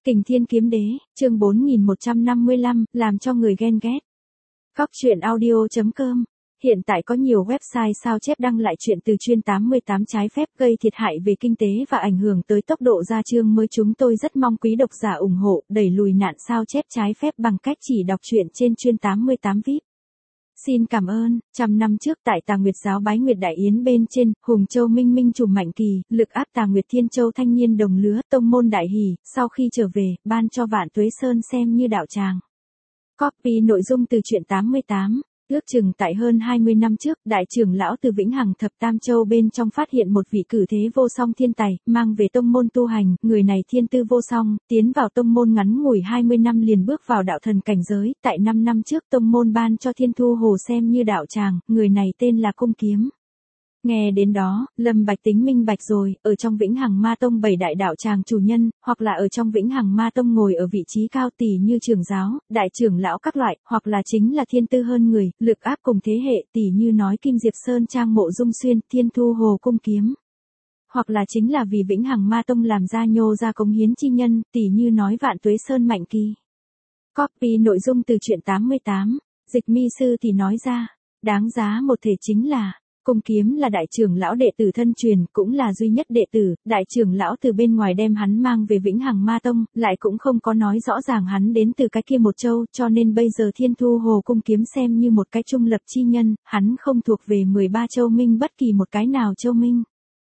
Kình Thiên Kiếm Đế, chương 4155, làm cho người ghen ghét. Góc truyện audio.com. Hiện tại có nhiều website sao chép đăng lại chuyện từ chuyên 88 trái phép gây thiệt hại về kinh tế và ảnh hưởng tới tốc độ ra chương mới. Chúng tôi rất mong quý độc giả ủng hộ, đẩy lùi nạn sao chép trái phép bằng cách chỉ đọc truyện trên chuyên 88 VIP. Xin cảm ơn. Trăm năm trước tại Tà Nguyệt Giáo Bái Nguyệt Đại Yến bên trên, Hùng Châu Minh Minh Trùm Mạnh Kỳ, lực áp Tà Nguyệt Thiên Châu thanh niên đồng lứa, tông môn đại hỷ, sau khi trở về, ban cho Vạn Tuế Sơn xem như đạo tràng. Copy nội dung từ truyện 88. Ước chừng tại hơn 20 năm trước, đại trưởng lão từ Vĩnh Hằng Thập Tam Châu bên trong phát hiện một vị cử thế vô song thiên tài, mang về tông môn tu hành, người này thiên tư vô song, tiến vào tông môn ngắn ngủi 20 năm liền bước vào đạo thần cảnh giới, tại 5 năm trước tông môn ban cho Thiên Thu Hồ xem như đạo tràng, người này tên là Cung Kiếm. Nghe đến đó, Lâm Bạch tính minh bạch rồi, ở trong Vĩnh Hằng Ma Tông 7 đại đạo tràng chủ nhân, hoặc là ở trong Vĩnh Hằng Ma Tông ngồi ở vị trí cao tỷ như trưởng giáo, đại trưởng lão các loại, hoặc là chính là thiên tư hơn người, lực áp cùng thế hệ tỷ như nói Kim Diệp Sơn Trang Mộ Dung Xuyên, Thiên Thu Hồ Cung Kiếm. Hoặc là chính là vì Vĩnh Hằng Ma Tông làm ra nhô ra cống hiến chi nhân, tỷ như nói Vạn Tuế Sơn Mạnh Kỳ. Copy nội dung từ truyện 88, Dịch Mi Sư thì nói ra, đáng giá một thể chính là Cung Kiếm là đại trưởng lão đệ tử thân truyền, cũng là duy nhất đệ tử, đại trưởng lão từ bên ngoài đem hắn mang về Vĩnh Hằng Ma Tông, lại cũng không có nói rõ ràng hắn đến từ cái kia một châu, cho nên bây giờ Thiên Thu Hồ Cung Kiếm xem như một cái trung lập chi nhân, hắn không thuộc về 13 châu minh bất kỳ một cái nào châu minh.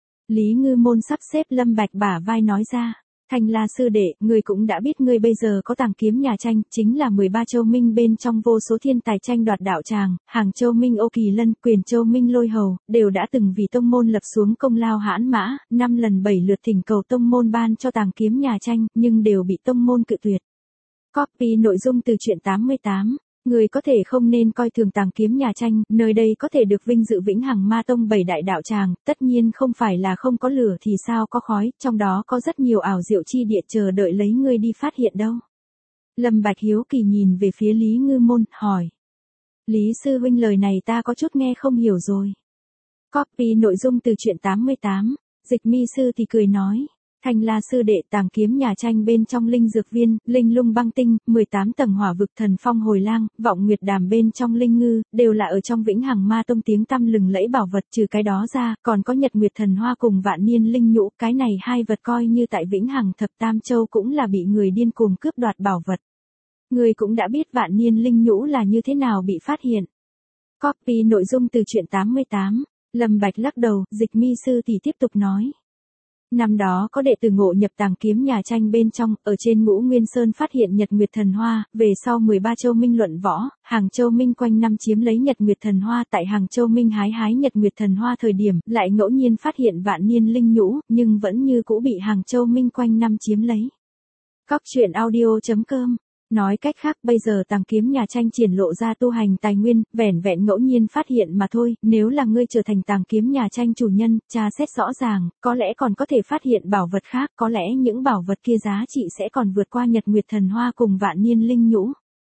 Lý Ngư Môn sắp xếp Lâm Bạch bả vai nói ra. Thanh La sư đệ, ngươi cũng đã biết ngươi bây giờ có Tàng Kiếm nhà tranh, chính là 13 châu minh bên trong vô số thiên tài tranh đoạt đạo tràng, Hàng Châu Minh Ô Kỳ Lân, Quyền Châu Minh Lôi Hầu, đều đã từng vì tông môn lập xuống công lao hãn mã, 5 lần 7 lượt thỉnh cầu tông môn ban cho Tàng Kiếm nhà tranh, nhưng đều bị tông môn cự tuyệt. Copy nội dung từ truyện 88. Người có thể không nên coi thường Tàng Kiếm nhà tranh, nơi đây có thể được vinh dự Vĩnh Hằng Ma Tông 7 đại đạo tràng, tất nhiên không phải là không có lửa thì sao có khói, trong đó có rất nhiều ảo diệu chi địa chờ đợi lấy ngươi đi phát hiện đâu. Lâm Bạch hiếu kỳ nhìn về phía Lý Ngư Môn, hỏi. Lý sư huynh lời này ta có chút nghe không hiểu rồi. Copy nội dung từ truyện 88, Dịch Mi Sư thì cười nói. Thanh La sư đệ, Tàng Kiếm nhà tranh bên trong linh dược viên, linh lung băng tinh, 18 tầng hỏa vực thần phong hồi lang, vọng nguyệt đàm bên trong linh ngư, đều là ở trong Vĩnh Hằng Ma Tông tiếng tăm lừng lẫy bảo vật. Trừ cái đó ra, còn có Nhật Nguyệt thần hoa cùng Vạn Niên linh nhũ, cái này hai vật coi như tại Vĩnh Hằng Thập Tam Châu cũng là bị người điên cuồng cướp đoạt bảo vật. Người cũng đã biết Vạn Niên linh nhũ là như thế nào bị phát hiện. Copy nội dung từ truyện 88, Lâm Bạch lắc đầu, Dịch Mi Sư thì tiếp tục nói. Năm đó có đệ tử ngộ nhập Tàng Kiếm nhà tranh bên trong, ở trên Ngũ Nguyên Sơn phát hiện Nhật Nguyệt thần hoa, về sau 13 châu minh luận võ, Hàng Châu Minh quanh năm chiếm lấy Nhật Nguyệt thần hoa, tại Hàng Châu Minh hái Nhật Nguyệt thần hoa thời điểm, lại ngẫu nhiên phát hiện Vạn Niên linh nhũ, nhưng vẫn như cũ bị Hàng Châu Minh quanh năm chiếm lấy. Góc truyện audio.com. Nói cách khác bây giờ Tàng Kiếm nhà tranh triển lộ ra tu hành tài nguyên, vẻn vẹn ngẫu nhiên phát hiện mà thôi, nếu là ngươi trở thành Tàng Kiếm nhà tranh chủ nhân, tra xét rõ ràng, có lẽ còn có thể phát hiện bảo vật khác, có lẽ những bảo vật kia giá trị sẽ còn vượt qua Nhật Nguyệt thần hoa cùng Vạn Niên linh nhũ.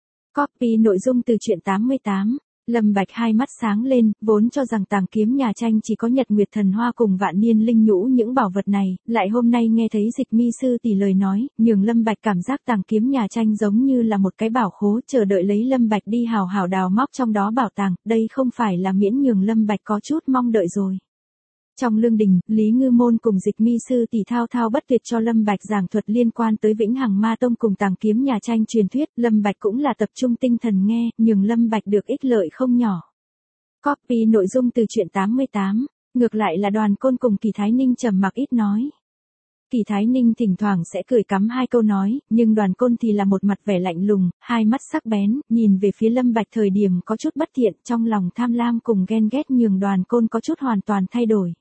Copy nội dung từ truyện 88. Lâm Bạch hai mắt sáng lên, vốn cho rằng Tàng Kiếm nhà tranh chỉ có Nhật Nguyệt thần hoa cùng Vạn Niên linh nhũ những bảo vật này, lại hôm nay nghe thấy Dịch Mi Sư tỷ lời nói, nhường Lâm Bạch cảm giác Tàng Kiếm nhà tranh giống như là một cái bảo khố chờ đợi lấy Lâm Bạch đi hào hào đào móc trong đó bảo tàng, đây không phải là miễn nhường Lâm Bạch có chút mong đợi rồi. Trong lương đình, Lý Ngư Môn cùng Dịch Mi Sư tỷ thao thao bất tuyệt cho Lâm Bạch giảng thuật liên quan tới Vĩnh Hằng Ma Tông cùng Tàng Kiếm nhà tranh truyền thuyết, Lâm Bạch cũng là tập trung tinh thần nghe, nhường Lâm Bạch được ích lợi không nhỏ. Copy nội dung từ truyện 88, ngược lại là Đoàn Côn cùng Kỳ Thái Ninh trầm mặc ít nói. Kỳ Thái Ninh thỉnh thoảng sẽ cười cắm hai câu nói, nhưng Đoàn Côn thì là một mặt vẻ lạnh lùng, hai mắt sắc bén, nhìn về phía Lâm Bạch thời điểm có chút bất thiện, trong lòng tham lam cùng ghen ghét nhường Đoàn Côn có chút hoàn toàn thay đổi.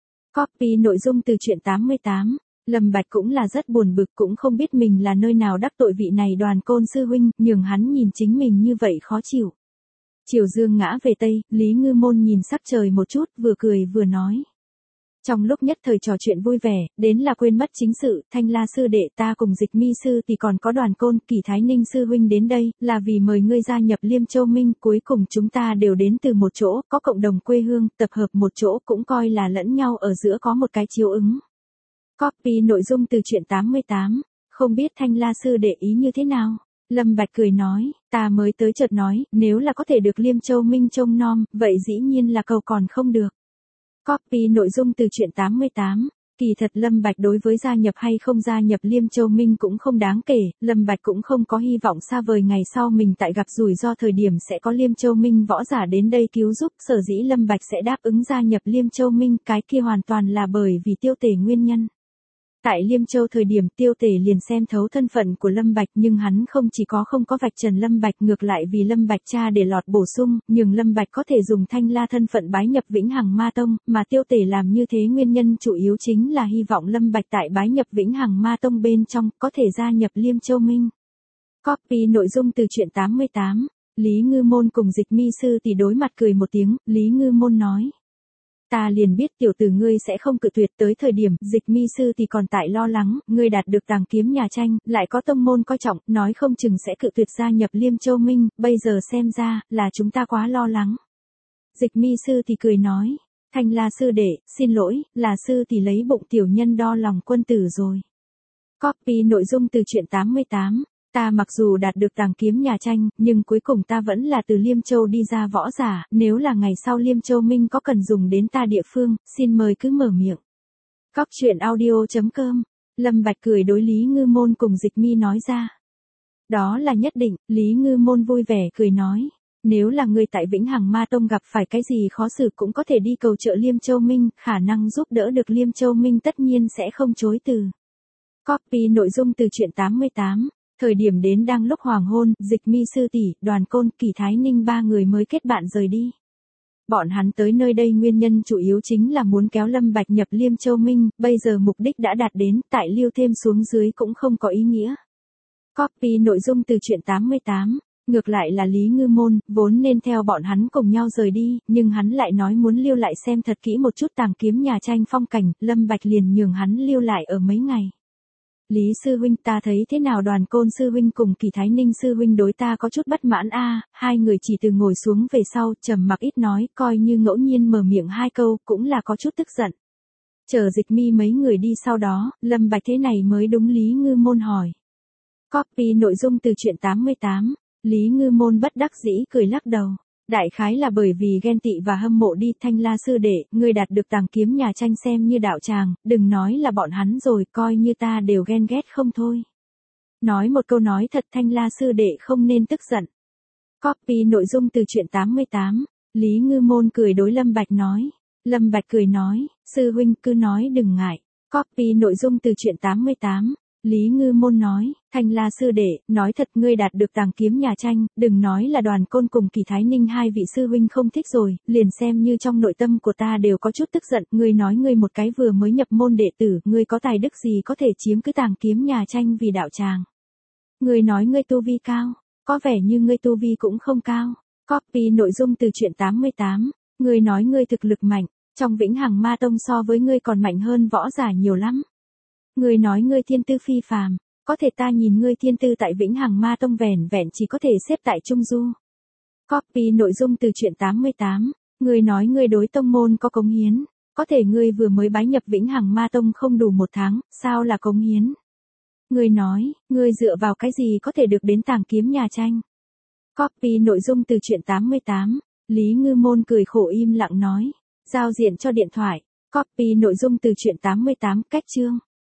Copy nội dung từ truyện 88, Lâm Bạch cũng là rất buồn bực, cũng không biết mình là nơi nào đắc tội vị này Đoàn Côn sư huynh, nhường hắn nhìn chính mình như vậy khó chịu. Chiều dương ngã về Tây, Lý Ngư Môn nhìn sắc trời một chút, vừa cười vừa nói. Trong lúc nhất thời trò chuyện vui vẻ, đến là quên mất chính sự, Thanh La sư đệ ta cùng Dịch Mi Sư thì còn có Đoàn Côn, Kỳ Thái Ninh sư huynh đến đây, là vì mời ngươi gia nhập Liêm Châu Minh, cuối cùng chúng ta đều đến từ một chỗ, có cộng đồng quê hương, tập hợp một chỗ cũng coi là lẫn nhau ở giữa có một cái chiếu ứng. Copy nội dung từ truyện 88. Không biết Thanh La sư đệ ý như thế nào? Lâm Bạch cười nói, ta mới tới chợt nói, nếu là có thể được Liêm Châu Minh trông nom, vậy dĩ nhiên là cầu còn không được. Copy nội dung từ truyện 88. Kỳ thật Lâm Bạch đối với gia nhập hay không gia nhập Liêm Châu Minh cũng không đáng kể, Lâm Bạch cũng không có hy vọng xa vời ngày sau mình tại gặp rủi ro thời điểm sẽ có Liêm Châu Minh võ giả đến đây cứu giúp, sở dĩ Lâm Bạch sẽ đáp ứng gia nhập Liêm Châu Minh, cái kia hoàn toàn là bởi vì Tiêu Tể nguyên nhân. Tại Liêm Châu thời điểm Tiêu Tể liền xem thấu thân phận của Lâm Bạch nhưng hắn không chỉ có không có vạch trần Lâm Bạch ngược lại vì Lâm Bạch cha để lọt bổ sung, nhưng Lâm Bạch có thể dùng Thanh La thân phận bái nhập Vĩnh Hằng Ma Tông, mà Tiêu Tể làm như thế nguyên nhân chủ yếu chính là hy vọng Lâm Bạch tại bái nhập Vĩnh Hằng Ma Tông bên trong có thể gia nhập Liêm Châu Minh. Copy nội dung từ truyện 88. Lý Ngư Môn cùng Dịch Mi sư tỷ đối mặt cười một tiếng, Lý Ngư Môn nói. Ta liền biết tiểu tử ngươi sẽ không cự tuyệt, tới thời điểm Dịch Mi sư thì còn tại lo lắng, ngươi đạt được tàng kiếm nhà tranh, lại có tông môn coi trọng, nói không chừng sẽ cự tuyệt gia nhập Liêm Châu Minh, bây giờ xem ra là chúng ta quá lo lắng. Dịch Mi sư thì cười nói, Thanh La sư đệ, xin lỗi, là sư thì lấy bụng tiểu nhân đo lòng quân tử rồi. Copy nội dung từ truyện 88. Ta mặc dù đạt được tàng kiếm nhà tranh, nhưng cuối cùng ta vẫn là từ Liêm Châu đi ra võ giả, nếu là ngày sau Liêm Châu Minh có cần dùng đến ta địa phương, xin mời cứ mở miệng. Cóc truyện audio.com. Lâm Bạch cười đối Lý Ngư Môn cùng Dịch Mi nói ra. Đó là nhất định, Lý Ngư Môn vui vẻ cười nói. Nếu là người tại Vĩnh Hằng Ma Tông gặp phải cái gì khó xử cũng có thể đi cầu trợ Liêm Châu Minh, khả năng giúp đỡ được Liêm Châu Minh tất nhiên sẽ không chối từ. Copy nội dung từ truyện 88. Thời điểm đến đang lúc hoàng hôn, Dịch Mi sư tỷ, Đoàn Côn, Kỳ Thái Ninh ba người mới kết bạn rời đi. Bọn hắn tới nơi đây nguyên nhân chủ yếu chính là muốn kéo Lâm Bạch nhập Liêm Châu Minh, bây giờ mục đích đã đạt đến, tại lưu thêm xuống dưới cũng không có ý nghĩa. Copy nội dung từ truyện 88. Ngược lại là Lý Ngư Môn, vốn nên theo bọn hắn cùng nhau rời đi, nhưng hắn lại nói muốn lưu lại xem thật kỹ một chút tàng kiếm nhà tranh phong cảnh, Lâm Bạch liền nhường hắn lưu lại ở mấy ngày. Lý sư huynh, ta thấy thế nào Đoàn Côn sư huynh cùng Kỳ Thái Ninh sư huynh đối ta có chút bất mãn a. Hai người chỉ từ ngồi xuống về sau, trầm mặc ít nói, coi như ngẫu nhiên mở miệng hai câu, cũng là có chút tức giận. Chờ Dịch Mi mấy người đi sau đó, Lâm Bạch thế này mới đúng Lý Ngư Môn hỏi. Copy nội dung từ truyện 88. Lý Ngư Môn bất đắc dĩ cười lắc đầu. Đại khái là bởi vì ghen tị và hâm mộ đi. Thanh La sư đệ, ngươi đạt được tàng kiếm nhà tranh xem như đạo tràng, đừng nói là bọn hắn rồi, coi như ta đều ghen ghét không thôi. Nói một câu nói thật, Thanh La sư đệ không nên tức giận. Copy nội dung từ truyện 88. Lý Ngư Môn cười đối Lâm Bạch nói. Lâm Bạch cười nói, sư huynh cứ nói đừng ngại. Copy nội dung từ truyện 88. Lý Ngư Môn nói, Thanh La sư đệ, nói thật ngươi đạt được tàng kiếm nhà tranh, đừng nói là Đoàn Côn cùng Kỳ Thái Ninh hai vị sư huynh không thích rồi, liền xem như trong nội tâm của ta đều có chút tức giận, ngươi nói ngươi một cái vừa mới nhập môn đệ tử, ngươi có tài đức gì có thể chiếm cứ tàng kiếm nhà tranh vì đạo tràng. Ngươi nói ngươi tu vi cao, có vẻ như ngươi tu vi cũng không cao. Copy nội dung từ truyện 88, ngươi nói ngươi thực lực mạnh, trong Vĩnh Hằng Ma Tông so với ngươi còn mạnh hơn võ giả nhiều lắm. Ngươi nói ngươi thiên tư phi phàm, có thể ta nhìn ngươi thiên tư tại Vĩnh Hằng Ma Tông vẻn vẹn chỉ có thể xếp tại trung du. Copy nội dung từ truyện 88, ngươi nói ngươi đối tông môn có cống hiến, có thể ngươi vừa mới bái nhập Vĩnh Hằng Ma Tông không đủ một tháng, sao là cống hiến? Ngươi nói, ngươi dựa vào cái gì có thể được đến tàng kiếm nhà tranh? Copy nội dung từ truyện 88, Lý Ngư Môn cười khổ im lặng nói, giao diện cho điện thoại. Copy nội dung từ truyện 88, cách chương.